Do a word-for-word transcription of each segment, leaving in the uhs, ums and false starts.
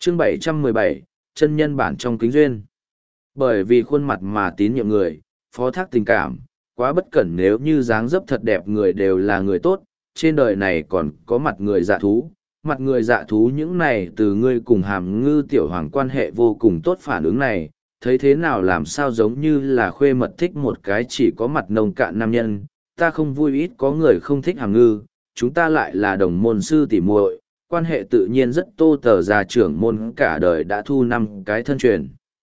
Chương bảy trăm mười bảy, chân nhân bản trong kính duyên. Bởi vì khuôn mặt mà tín nhiệm người, phó thác tình cảm, quá bất cẩn nếu như dáng dấp thật đẹp người đều là người tốt, trên đời này còn có mặt người dạ thú. Mặt người dạ thú những này từ ngươi cùng Hàm Ngư tiểu hoàng quan hệ vô cùng tốt phản ứng này, thấy thế nào làm sao giống như là khuê mật thích một cái chỉ có mặt nông cạn nam nhân, ta không vui ít có người không thích Hàm Ngư, chúng ta lại là đồng môn sư tỉ muội, quan hệ tự nhiên rất tô tờ già trưởng môn cả đời đã thu năm cái thân truyền.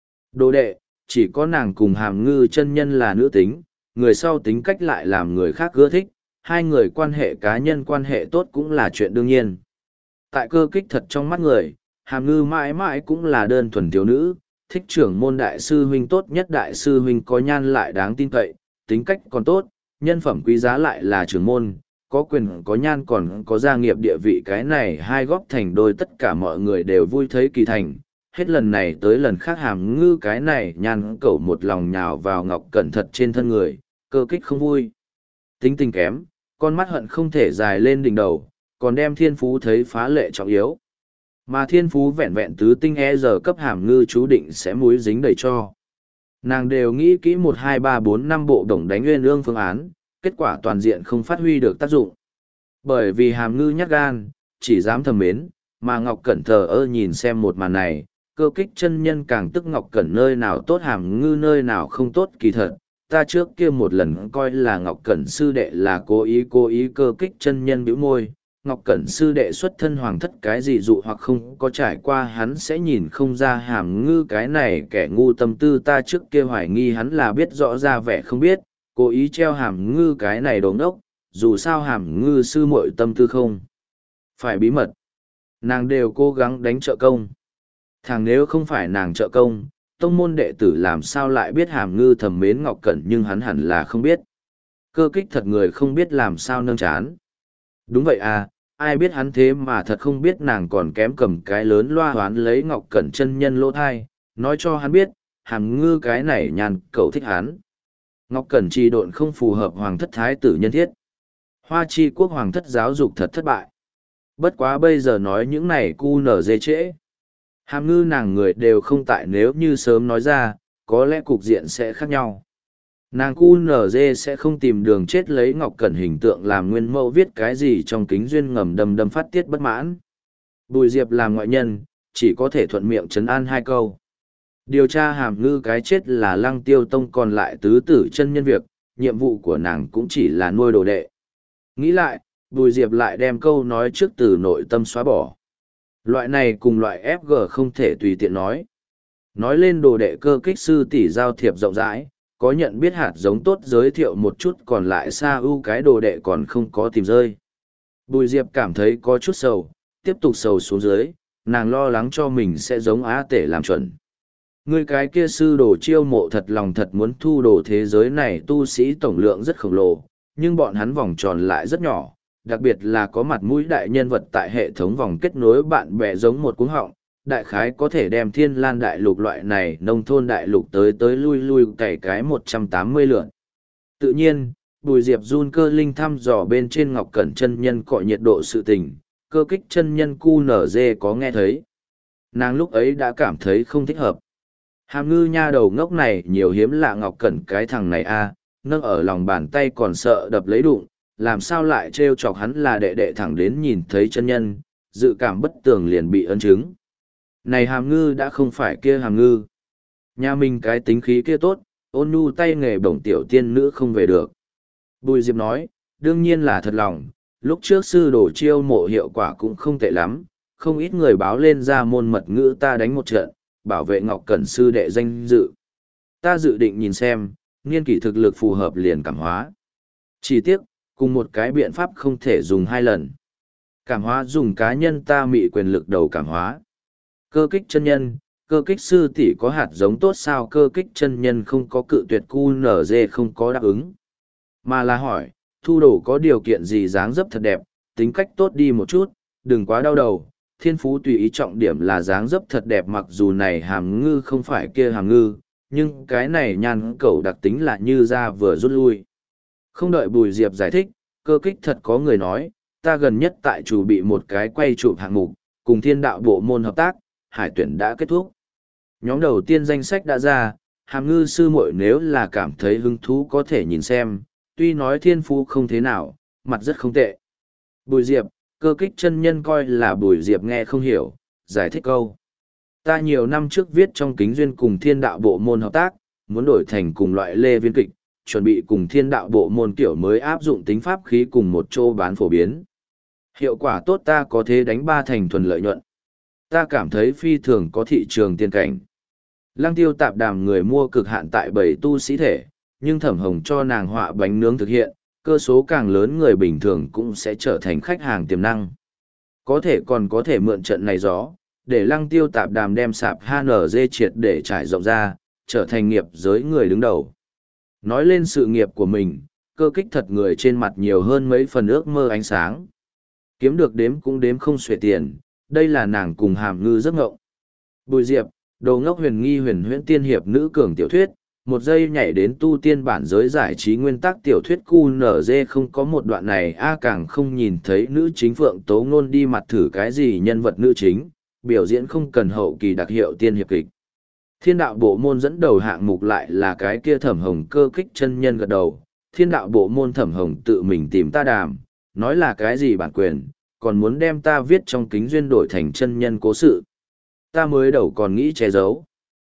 Đồ đệ, chỉ có nàng cùng Hàm Ngư chân nhân là nữ tính, người sau tính cách lại làm người khác ưa thích, hai người quan hệ cá nhân quan hệ tốt cũng là chuyện đương nhiên. Tại Cơ Kích Thật trong mắt người, Hàm Ngư mãi mãi cũng là đơn thuần thiếu nữ, thích trưởng môn đại sư huynh tốt nhất, đại sư huynh có nhan lại đáng tin cậy, tính cách còn tốt, nhân phẩm quý giá lại là trưởng môn, có quyền có nhan còn có gia nghiệp địa vị, cái này hai góp thành đôi, tất cả mọi người đều vui thấy kỳ thành. Hết lần này tới lần khác Hàm Ngư cái này nhan cẩu một lòng nhào vào Ngọc Cẩn Thật trên thân người, Cơ Kích không vui. Tính tình kém, con mắt hận không thể dài lên đỉnh đầu, còn đem thiên phú thấy phá lệ trọng yếu. Mà thiên phú vẹn vẹn tứ tinh e giờ cấp Hàm Ngư chú định sẽ múi dính đầy cho. Nàng đều nghĩ kỹ một hai ba bốn năm bộ đồng đánh nguyên ương phương án, kết quả toàn diện không phát huy được tác dụng. Bởi vì Hàm Ngư nhát gan, chỉ dám thầm mến, mà Ngọc Cẩn thờ ơ nhìn xem một màn này, Cơ Kích chân nhân càng tức Ngọc Cẩn nơi nào tốt Hàm Ngư nơi nào không tốt. Kỳ thật, ta trước kia một lần coi là Ngọc Cẩn sư đệ là cố ý cố ý. Cơ Kích chân nhân bĩu môi, Ngọc Cẩn sư đệ xuất thân hoàng thất cái gì dụ hoặc không có trải qua hắn sẽ nhìn không ra Hàm Ngư cái này kẻ ngu tâm tư, ta trước kia hoài nghi hắn là biết rõ ra vẻ không biết, cố ý treo Hàm Ngư cái này đống đốc, dù sao Hàm Ngư sư muội tâm tư không phải bí mật, nàng đều cố gắng đánh trợ công. Thằng nếu không phải nàng trợ công, tông môn đệ tử làm sao lại biết Hàm Ngư thầm mến Ngọc Cẩn, nhưng hắn hẳn là không biết. Cơ Kích Thật người không biết làm sao nâng chán. Đúng vậy à, ai biết hắn thế mà thật không biết nàng còn kém cầm cái lớn loa hoán lấy Ngọc Cẩn chân nhân lỗ thai, nói cho hắn biết, Hàm Ngư cái này nhàn cậu thích hắn. Ngọc Cẩn trì độn không phù hợp hoàng thất thái tử nhân thiết. Hoa Chi quốc hoàng thất giáo dục thật thất bại. Bất quá bây giờ nói những này cu nở dê trễ. Hàm Ngư nàng người đều không tại, nếu như sớm nói ra, có lẽ cục diện sẽ khác nhau. Nàng cu nở dê sẽ không tìm đường chết lấy Ngọc Cẩn hình tượng làm nguyên mẫu viết cái gì trong kính duyên ngầm đầm đầm phát tiết bất mãn. Bùi Diệp làm ngoại nhân, chỉ có thể thuận miệng trấn an hai câu. Điều tra Hàm Ngư cái chết là Lăng Tiêu Tông còn lại tứ tử chân nhân việc, nhiệm vụ của nàng cũng chỉ là nuôi đồ đệ. Nghĩ lại, Bùi Diệp lại đem câu nói trước từ nội tâm xóa bỏ. Loại này cùng loại ép giê không thể tùy tiện nói. Nói lên đồ đệ Cơ Kích sư tỷ giao thiệp rộng rãi, có nhận biết hạt giống tốt giới thiệu một chút, còn lại xa ưu cái đồ đệ còn không có tìm rơi. Bùi Diệp cảm thấy có chút sầu, tiếp tục sầu xuống dưới, nàng lo lắng cho mình sẽ giống Á Tể làm chuẩn. Người cái kia sư đồ chiêu mộ thật lòng thật muốn thu đồ thế giới này tu sĩ tổng lượng rất khổng lồ, nhưng bọn hắn vòng tròn lại rất nhỏ, đặc biệt là có mặt mũi đại nhân vật tại hệ thống vòng kết nối bạn bè giống một cuống họng, đại khái có thể đem Thiên Lan đại lục loại này nông thôn đại lục tới tới lui lui cày cái một trăm tám mươi lượn. Tự nhiên, Bùi Diệp run cơ linh thăm dò bên trên Ngọc Cẩn chân nhân cọ nhiệt độ sự tình, Cơ Kích chân nhân cu nở dê có nghe thấy. Nàng lúc ấy đã cảm thấy không thích hợp. Hàm Ngư nha đầu ngốc này nhiều hiếm lạ Ngọc Cẩn cái thằng này a, nâng ở lòng bàn tay còn sợ đập lấy đụng, làm sao lại trêu chọc hắn là đệ đệ, thẳng đến nhìn thấy chân nhân, dự cảm bất tường liền bị ấn chứng. Này Hàm Ngư đã không phải kia Hàm Ngư. Nhà mình cái tính khí kia tốt, ôn nhu tay nghề bổng tiểu tiên nữ không về được. Bùi Diệp nói, đương nhiên là thật lòng, lúc trước sư đồ chiêu mộ hiệu quả cũng không tệ lắm, không ít người báo lên ra môn mật ngữ ta đánh một trận, bảo vệ Ngọc Cẩn sư đệ danh dự. Ta dự định nhìn xem, nghiên kỷ thực lực phù hợp liền cảm hóa. Chỉ tiếc, cùng một cái biện pháp không thể dùng hai lần. Cảm hóa dùng cá nhân ta mị quyền lực đầu cảm hóa. Cơ Kích chân nhân, Cơ Kích sư tỷ có hạt giống tốt sao? Cơ Kích chân nhân không có cự tuyệt, cu nở dê không có đáp ứng. Mà là hỏi, thu đồ có điều kiện gì? Dáng dấp thật đẹp, tính cách tốt đi một chút, đừng quá đau đầu. Thiên phú tùy ý, trọng điểm là dáng dấp thật đẹp, mặc dù này Hàm Ngư không phải kia Hàm Ngư, nhưng cái này nhan cẩu đặc tính là như ra vừa rút lui. Không đợi Bùi Diệp giải thích, Cơ Kích thật có người nói, ta gần nhất tại chủ bị một cái quay chụp hạng mục, cùng Thiên Đạo bộ môn hợp tác, hải tuyển đã kết thúc. Nhóm đầu tiên danh sách đã ra, Hàm Ngư sư muội nếu là cảm thấy hứng thú có thể nhìn xem, tuy nói thiên phú không thế nào, mặt rất không tệ. Bùi Diệp, cơ kích chân nhân coi là Bùi Diệp nghe không hiểu, giải thích câu. Ta nhiều năm trước viết trong kính duyên cùng thiên đạo bộ môn hợp tác, muốn đổi thành cùng loại lê viên kịch, chuẩn bị cùng thiên đạo bộ môn kiểu mới áp dụng tính pháp khí cùng một chỗ bán phổ biến. Hiệu quả tốt ta có thể đánh ba thành thuần lợi nhuận. Ta cảm thấy phi thường có thị trường tiên cảnh. Lăng Tiêu tạp đàm người mua cực hạn tại bảy tu sĩ thể, nhưng Thẩm Hồng cho nàng họa bánh nướng thực hiện, cơ số càng lớn người bình thường cũng sẽ trở thành khách hàng tiềm năng. Có thể còn có thể mượn trận này gió, để Lăng Tiêu tạp đàm đem sạp hát en giê triệt để trải rộng ra, trở thành nghiệp giới người đứng đầu. Nói lên sự nghiệp của mình, cơ kích thật người trên mặt nhiều hơn mấy phần ước mơ ánh sáng. Kiếm được đếm cũng đếm không xuể tiền, đây là nàng cùng Hàm Ngư giấc ngộng. Bùi Diệp, đồ ngốc huyền nghi huyền huyễn tiên hiệp nữ cường tiểu thuyết, một giây nhảy đến tu tiên bản giới giải trí nguyên tắc tiểu thuyết cu nở dê không có một đoạn này a càng không nhìn thấy nữ chính Phượng Tố Ngôn đi mặt thử cái gì nhân vật nữ chính, biểu diễn không cần hậu kỳ đặc hiệu tiên hiệp kịch. Thiên đạo bộ môn dẫn đầu hạng mục lại là cái kia Thẩm Hồng cơ kích chân nhân gật đầu, thiên đạo bộ môn Thẩm Hồng tự mình tìm ta đàm, nói là cái gì bản quyền, còn muốn đem ta viết trong kính duyên đổi thành chân nhân cố sự. Ta mới đầu còn nghĩ che giấu.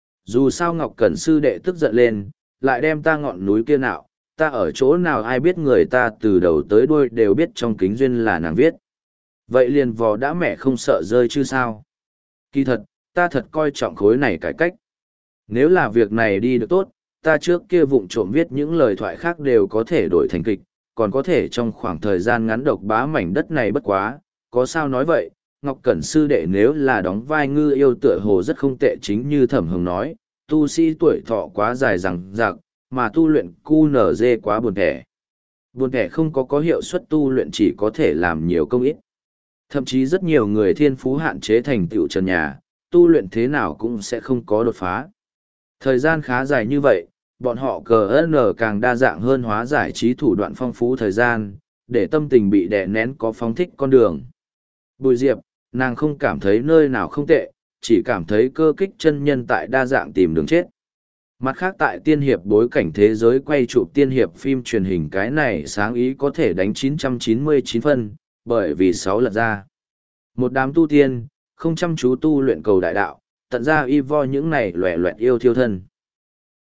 Dù sao Ngọc Cẩn sư đệ tức giận lên, lại đem ta ngọn núi kia nạo, ta ở chỗ nào ai biết người ta từ đầu tới đuôi đều biết trong kính duyên là nàng viết. Vậy liền vò đã mẹ không sợ rơi chứ sao? Kỳ thật, ta thật coi trọng khối này cải cách. Nếu là việc này đi được tốt, ta trước kia vụng trộm viết những lời thoại khác đều có thể đổi thành kịch, còn có thể trong khoảng thời gian ngắn độc bá mảnh đất này bất quá, có sao nói vậy, Ngọc Cẩn sư đệ nếu là đóng vai ngư yêu tựa hồ rất không tệ chính như Thẩm Hồng nói, tu sĩ tuổi thọ quá dài rằng rạc, mà tu luyện cu nở dê quá buồn thẻ. Buồn thẻ không có có hiệu suất tu luyện chỉ có thể làm nhiều công ít. Thậm chí rất nhiều người thiên phú hạn chế thành tựu trần nhà, tu luyện thế nào cũng sẽ không có đột phá. Thời gian khá dài như vậy, bọn họ cờ ơn nở càng đa dạng hơn hóa giải trí thủ đoạn phong phú thời gian, để tâm tình bị đè nén có phóng thích con đường. Bùi Diệp, nàng không cảm thấy nơi nào không tệ, chỉ cảm thấy cơ kích chân nhân tại đa dạng tìm đường chết. Mặt khác tại tiên hiệp bối cảnh thế giới quay chụp tiên hiệp phim truyền hình cái này sáng ý có thể đánh chín trăm chín mươi chín phân, bởi vì sáu lật ra. Một đám tu tiên, không chăm chú tu luyện cầu đại đạo, tận ra y vo những này loẻ loẹt yêu thiêu thân.